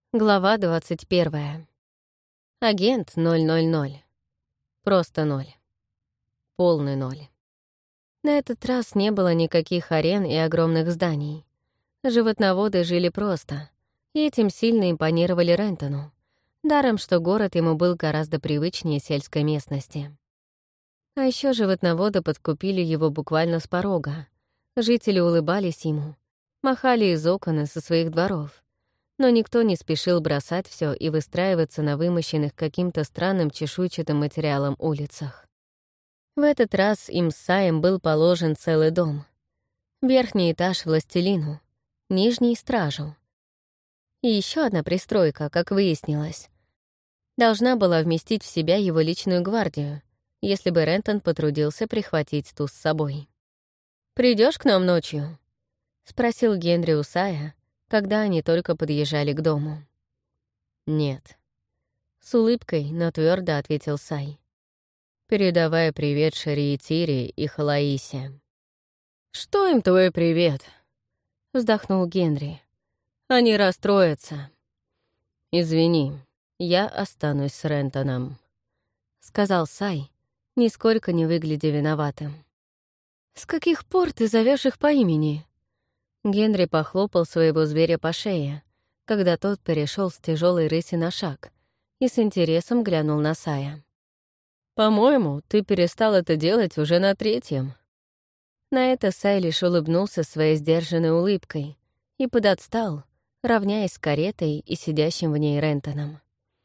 Глава 21. Агент 000. Просто 0. Полный 0. На этот раз не было никаких арен и огромных зданий. Животноводы жили просто, и этим сильно импонировали Рентону, даром что город ему был гораздо привычнее сельской местности. А еще животноводы подкупили его буквально с порога. Жители улыбались ему, махали из окон и со своих дворов, но никто не спешил бросать все и выстраиваться на вымощенных каким-то странным чешуйчатым материалом улицах. В этот раз им с Саем был положен целый дом. Верхний этаж — властелину, нижний — стражу. И еще одна пристройка, как выяснилось, должна была вместить в себя его личную гвардию, если бы Рентон потрудился прихватить ту с собой. «Придешь к нам ночью?» — спросил Генри у Сая, когда они только подъезжали к дому. «Нет». С улыбкой, но твердо ответил Сай. «Передавай привет Шерри и Тири и Халаисе». «Что им твой привет?» — вздохнул Генри. «Они расстроятся». «Извини, я останусь с Рентоном», — сказал Сай, нисколько не выглядя виноватым. «С каких пор ты зовешь их по имени?» Генри похлопал своего зверя по шее, когда тот перешел с тяжелой рыси на шаг, и с интересом глянул на Сая. «По-моему, ты перестал это делать уже на третьем». На это Сай лишь улыбнулся своей сдержанной улыбкой и подотстал, равняясь с каретой и сидящим в ней Рентоном.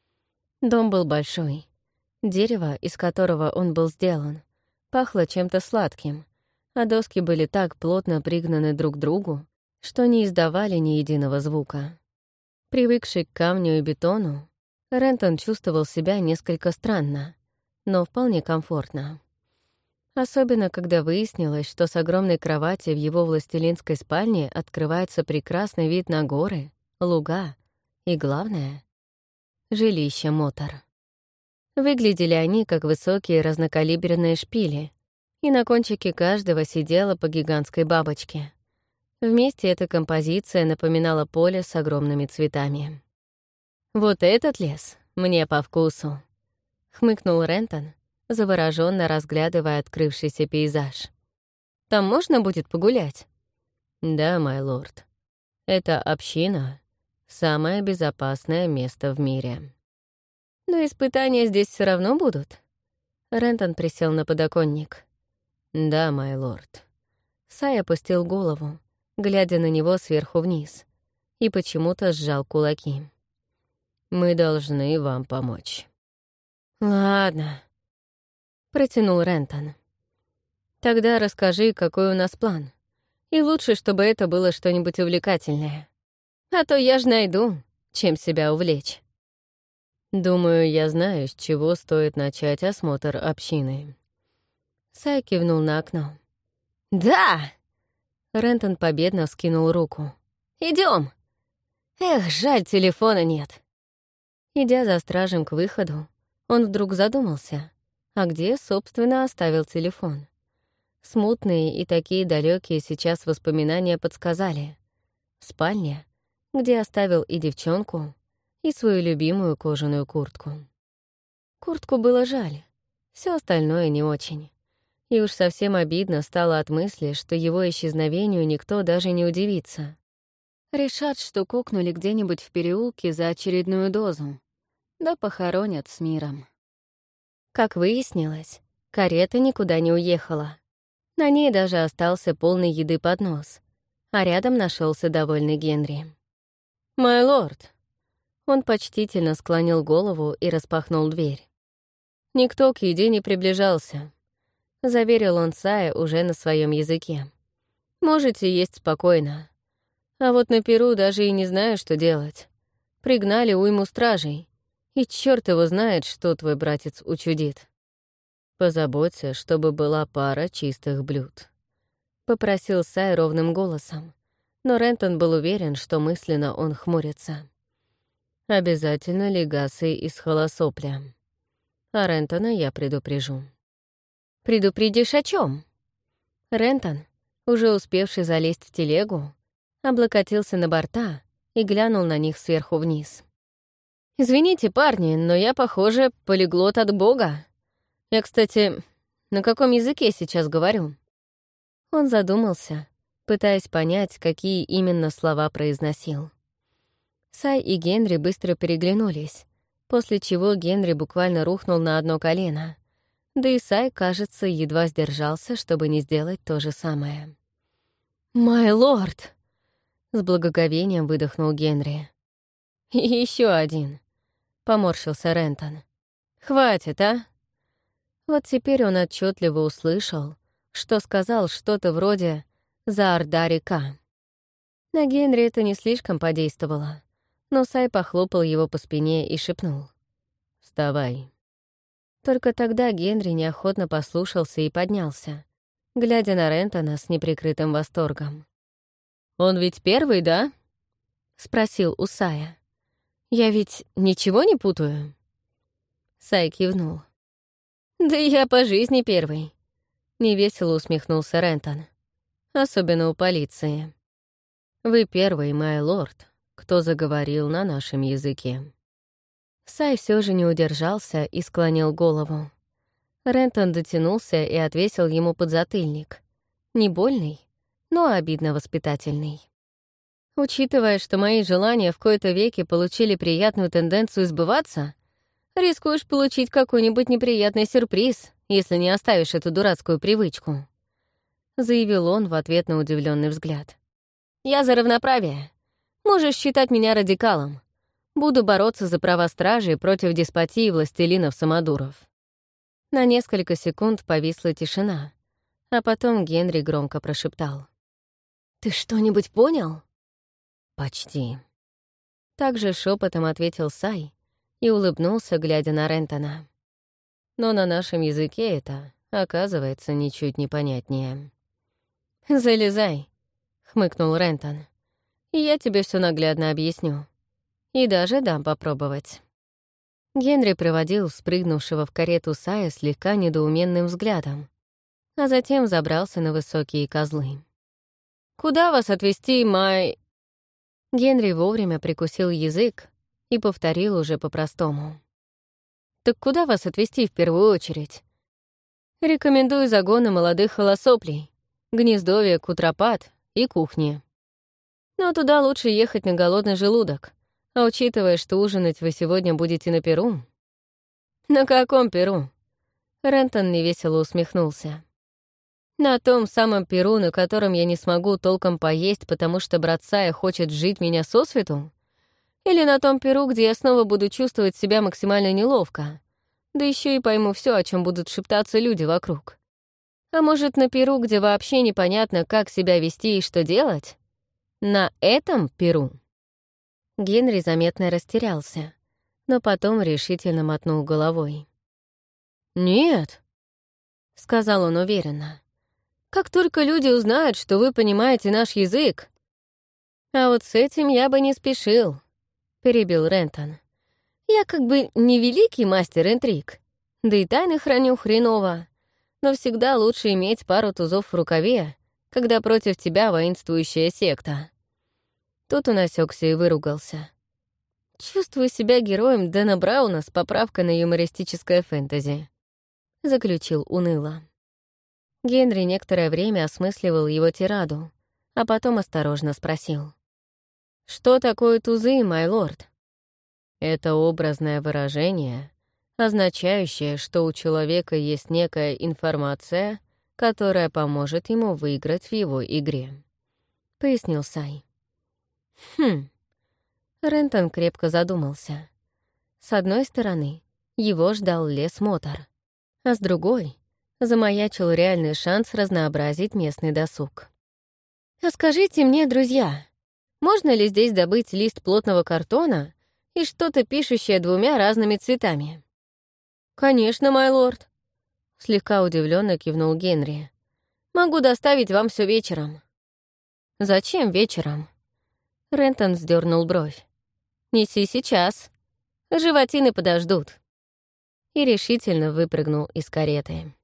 Дом был большой. Дерево, из которого он был сделан, пахло чем-то сладким, а доски были так плотно пригнаны друг к другу, что не издавали ни единого звука. Привыкший к камню и бетону, Рентон чувствовал себя несколько странно, но вполне комфортно. Особенно, когда выяснилось, что с огромной кровати в его властелинской спальне открывается прекрасный вид на горы, луга и, главное, жилище Мотор. Выглядели они как высокие разнокалиберные шпили, и на кончике каждого сидела по гигантской бабочке. Вместе эта композиция напоминала поле с огромными цветами. «Вот этот лес мне по вкусу», — хмыкнул Рентон, завороженно разглядывая открывшийся пейзаж. «Там можно будет погулять?» «Да, май лорд. Эта община — самое безопасное место в мире». «Но испытания здесь все равно будут?» Рентон присел на подоконник. «Да, май лорд». Сай опустил голову, глядя на него сверху вниз, и почему-то сжал кулаки. «Мы должны вам помочь». «Ладно», — протянул Рентон. «Тогда расскажи, какой у нас план. И лучше, чтобы это было что-нибудь увлекательное. А то я ж найду, чем себя увлечь». «Думаю, я знаю, с чего стоит начать осмотр общины». Сай кивнул на окно. «Да!» Рентон победно вскинул руку. «Идём!» «Эх, жаль, телефона нет». Идя за стражем к выходу, он вдруг задумался, а где, собственно, оставил телефон. Смутные и такие далекие сейчас воспоминания подсказали. В спальне, где оставил и девчонку, и свою любимую кожаную куртку. Куртку было жаль, все остальное не очень. И уж совсем обидно стало от мысли, что его исчезновению никто даже не удивится. Решат, что кокнули где-нибудь в переулке за очередную дозу, да похоронят с миром. Как выяснилось, карета никуда не уехала. На ней даже остался полный еды поднос, а рядом нашелся довольный Генри. «Май лорд!» Он почтительно склонил голову и распахнул дверь. «Никто к еде не приближался», — заверил он Сая уже на своем языке. «Можете есть спокойно. А вот на Перу даже и не знаю, что делать. Пригнали уйму стражей, и черт его знает, что твой братец учудит. Позаботься, чтобы была пара чистых блюд», — попросил Сай ровным голосом, но Рентон был уверен, что мысленно он хмурится. «Обязательно легасы из холосопля. А Рентона я предупрежу». «Предупредишь о чем? Рентон, уже успевший залезть в телегу, облокотился на борта и глянул на них сверху вниз. Извините, парни, но я, похоже, полиглот от Бога. Я, кстати, на каком языке сейчас говорю?» Он задумался, пытаясь понять, какие именно слова произносил. Сай и Генри быстро переглянулись, после чего Генри буквально рухнул на одно колено. Да и Сай, кажется, едва сдержался, чтобы не сделать то же самое. «Май лорд!» — с благоговением выдохнул Генри. «И еще один», — поморщился Рентон. «Хватит, а?» Вот теперь он отчетливо услышал, что сказал что-то вроде «За Орда река». На Генри это не слишком подействовало, но Сай похлопал его по спине и шепнул: «Вставай». Только тогда Генри неохотно послушался и поднялся, глядя на Рентона с неприкрытым восторгом. «Он ведь первый, да?» — спросил у Сая. «Я ведь ничего не путаю?» Сай кивнул. «Да я по жизни первый», — невесело усмехнулся Рентон. «Особенно у полиции. Вы первый, май лорд, кто заговорил на нашем языке». Сай все же не удержался и склонил голову. Рентон дотянулся и отвесил ему подзатыльник. Не больный, но обидно воспитательный. «Учитывая, что мои желания в кои-то веки получили приятную тенденцию сбываться, рискуешь получить какой-нибудь неприятный сюрприз, если не оставишь эту дурацкую привычку», — заявил он в ответ на удивленный взгляд. «Я за равноправие. Можешь считать меня радикалом. Буду бороться за права стражей против деспотии властелинов-самодуров». На несколько секунд повисла тишина, а потом Генри громко прошептал: «Ты что-нибудь понял?» «Почти». Также шепотом ответил Сай и улыбнулся, глядя на Рентона. «Но на нашем языке это, оказывается, ничуть не понятнее». «Залезай», — хмыкнул Рентон. «Я тебе все наглядно объясню. И даже дам попробовать». Генри проводил спрыгнувшего в карету Сая слегка недоуменным взглядом, а затем забрался на высокие козлы. «Куда вас отвезти, май...» Генри вовремя прикусил язык и повторил уже по-простому. «Так куда вас отвезти в первую очередь? Рекомендую загоны молодых холосоплей, гнездовье кутропат и кухни. Но туда лучше ехать на голодный желудок, а учитывая, что ужинать вы сегодня будете на Перу...» «На каком Перу?» Рентон невесело усмехнулся. «На том самом Перу, на котором я не смогу толком поесть, потому что брат Сая хочет жить меня сосвету? Или на том Перу, где я снова буду чувствовать себя максимально неловко, да еще и пойму все, о чем будут шептаться люди вокруг? А может, на Перу, где вообще непонятно, как себя вести и что делать? На этом Перу?» Генри заметно растерялся, но потом решительно мотнул головой. «Нет», — сказал он уверенно. «Как только люди узнают, что вы понимаете наш язык...» «А вот с этим я бы не спешил», — перебил Рентон. «Я как бы не великий мастер интриг, да и тайны храню хреново, но всегда лучше иметь пару тузов в рукаве, когда против тебя воинствующая секта». Тут он осекся и выругался. «Чувствую себя героем Дэна Брауна с поправкой на юмористическое фэнтези», — заключил уныло. Генри некоторое время осмысливал его тираду, а потом осторожно спросил: «Что такое тузы, май лорд?» «Это образное выражение, означающее, что у человека есть некая информация, которая поможет ему выиграть в его игре», — пояснил Сай. «Хм». Рентон крепко задумался. С одной стороны, его ждал лес-мотор, а с другой замаячил реальный шанс разнообразить местный досуг. «А скажите мне, друзья, можно ли здесь добыть лист плотного картона и что-то, пишущее двумя разными цветами?» «Конечно, май лорд», — слегка удивленно кивнул Генри. «Могу доставить вам все вечером». «Зачем вечером?» Рентон сдернул бровь. «Неси сейчас. Животины подождут». И решительно выпрыгнул из кареты.